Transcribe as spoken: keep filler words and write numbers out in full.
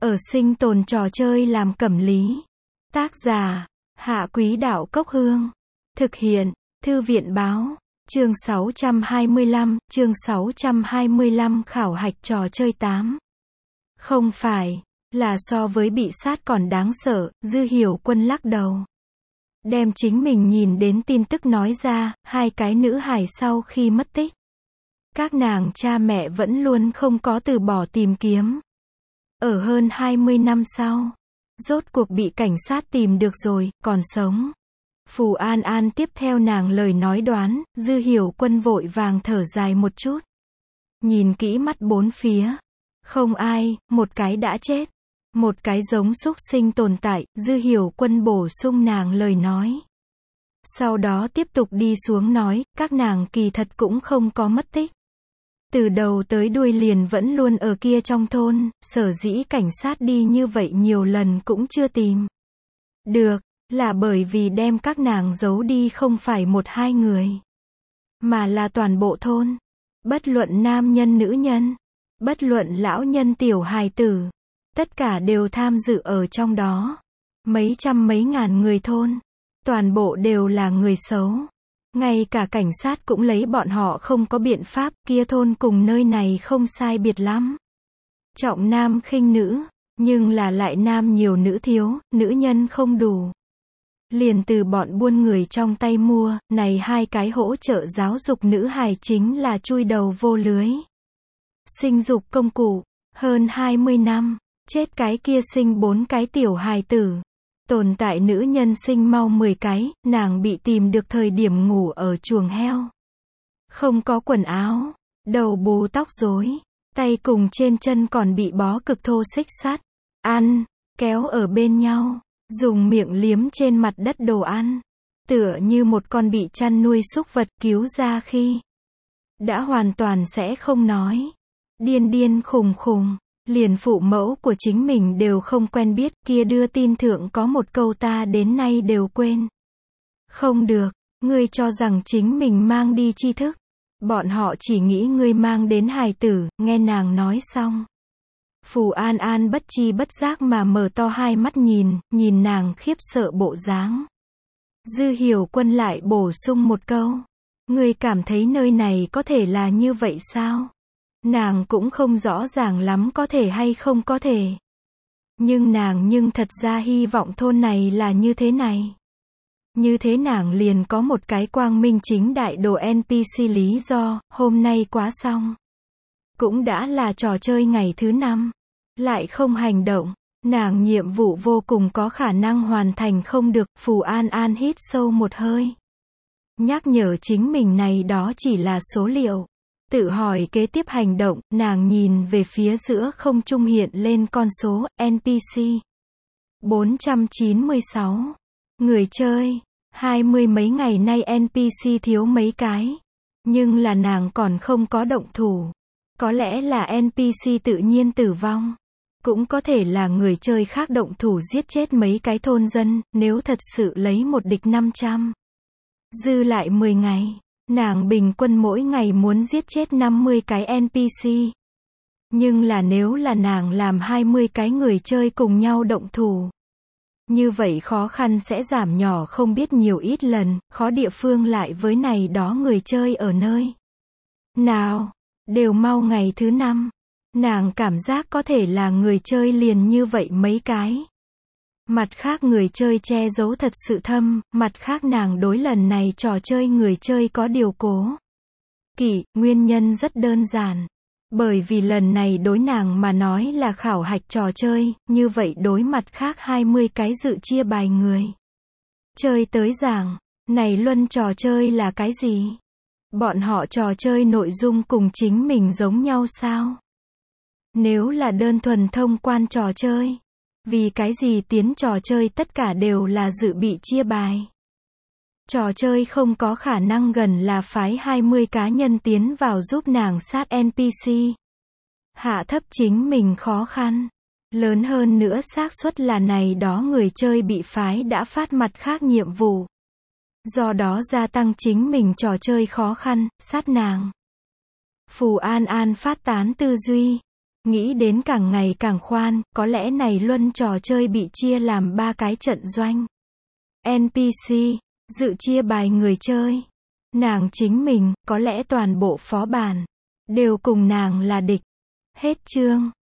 Ở sinh tồn trò chơi làm cẩm lý. Tác giả, Hạ Quý Đạo Cốc Hương. Thực hiện, Thư viện Báo. Chương sáu trăm hai mươi lăm, chương sáu trăm hai mươi lăm khảo hạch trò chơi tám. Không phải, là so với bị sát còn đáng sợ, Dư Hiểu Quân lắc đầu. Đem chính mình nhìn đến tin tức nói ra, hai cái nữ hài sau khi mất tích. Các nàng cha mẹ vẫn luôn không có từ bỏ tìm kiếm. Ở hơn hai mươi năm sau, rốt cuộc bị cảnh sát tìm được rồi, còn sống. Phù An An tiếp theo nàng lời nói đoán, Dư Hiểu Quân vội vàng thở dài một chút. Nhìn kỹ mắt bốn phía. Không ai, một cái đã chết. Một cái giống súc sinh tồn tại, Dư Hiểu Quân bổ sung nàng lời nói. Sau đó tiếp tục đi xuống nói, các nàng kỳ thật cũng không có mất tích. Từ đầu tới đuôi liền vẫn luôn ở kia trong thôn, sở dĩ cảnh sát đi như vậy nhiều lần cũng chưa tìm được, là bởi vì đem các nàng giấu đi không phải một hai người, mà là toàn bộ thôn. Bất luận nam nhân nữ nhân, bất luận lão nhân tiểu hài tử, tất cả đều tham dự ở trong đó. Mấy trăm mấy ngàn người thôn, toàn bộ đều là người xấu. Ngay cả cảnh sát cũng lấy bọn họ không có biện pháp, kia thôn cùng nơi này không sai biệt lắm. Trọng nam khinh nữ, nhưng là lại nam nhiều nữ thiếu, nữ nhân không đủ. Liền từ bọn buôn người trong tay mua, này hai cái hỗ trợ giáo dục nữ hài chính là chui đầu vô lưới. Sinh dục công cụ, hơn hai mươi năm, chết cái kia sinh bốn cái tiểu hài tử. Tồn tại nữ nhân sinh mau mười cái, nàng bị tìm được thời điểm ngủ ở chuồng heo. Không có quần áo, đầu bù tóc rối, tay cùng trên chân còn bị bó cực thô xích sắt, ăn, kéo ở bên nhau, dùng miệng liếm trên mặt đất đồ ăn, tựa như một con bị chăn nuôi súc vật cứu ra khi đã hoàn toàn sẽ không nói, điên điên khùng khùng. Liền phụ mẫu của chính mình đều không quen biết, kia đưa tin thượng có một câu ta đến nay đều quên. Không được, ngươi cho rằng chính mình mang đi tri thức. Bọn họ chỉ nghĩ ngươi mang đến hài tử, nghe nàng nói xong. Phù An An bất chi bất giác mà mở to hai mắt nhìn, nhìn nàng khiếp sợ bộ dáng. Dư Hiểu Quân lại bổ sung một câu. Ngươi cảm thấy nơi này có thể là như vậy sao? Nàng cũng không rõ ràng lắm có thể hay không có thể. Nhưng nàng nhưng thật ra hy vọng thôn này là như thế này. Như thế nàng liền có một cái quang minh chính đại đồ en pê xê lý do, hôm nay quá xong. Cũng đã là trò chơi ngày thứ năm. Lại không hành động. Nàng nhiệm vụ vô cùng có khả năng hoàn thành không được, Phù An An hít sâu một hơi. Nhắc nhở chính mình này đó chỉ là số liệu. Tự hỏi kế tiếp hành động, nàng nhìn về phía giữa không trung hiện lên con số, en pê xê. bốn trăm chín mươi sáu. Người chơi. Hai mươi mấy ngày nay en pê xê thiếu mấy cái. Nhưng là nàng còn không có động thủ. Có lẽ là en pê xê tự nhiên tử vong. Cũng có thể là người chơi khác động thủ giết chết mấy cái thôn dân, nếu thật sự lấy một địch năm trăm. Dư lại mười ngày. Nàng bình quân mỗi ngày muốn giết chết năm mươi cái en pê xê. Nhưng là nếu là nàng làm hai mươi cái người chơi cùng nhau động thủ. Như vậy khó khăn sẽ giảm nhỏ không biết nhiều ít lần, khó địa phương lại với này đó người chơi ở nơi nào, đều mau ngày thứ năm. Nàng cảm giác có thể là người chơi liền như vậy mấy cái. Mặt khác người chơi che giấu thật sự thâm, mặt khác nàng đối lần này trò chơi người chơi có điều cố kỵ, nguyên nhân rất đơn giản. Bởi vì lần này đối nàng mà nói là khảo hạch trò chơi, như vậy đối mặt khác hai mươi cái dự chia bài người chơi tới giảng, này luân trò chơi là cái gì? Bọn họ trò chơi nội dung cùng chính mình giống nhau sao? Nếu là đơn thuần thông quan trò chơi, vì cái gì tiến trò chơi tất cả đều là dự bị chia bài. Trò chơi không có khả năng gần là phái hai mươi cá nhân tiến vào giúp nàng sát en pê xê. Hạ thấp chính mình khó khăn. Lớn hơn nữa xác suất là này đó người chơi bị phái đã phát mặt khác nhiệm vụ. Do đó gia tăng chính mình trò chơi khó khăn, sát nàng. Phù An An phát tán tư duy. Nghĩ đến càng ngày càng khoan, có lẽ này luân trò chơi bị chia làm ba cái trận doanh. en pê xê, dự chia bài người chơi. Nàng chính mình, có lẽ toàn bộ phó bản, đều cùng nàng là địch. Hết chương.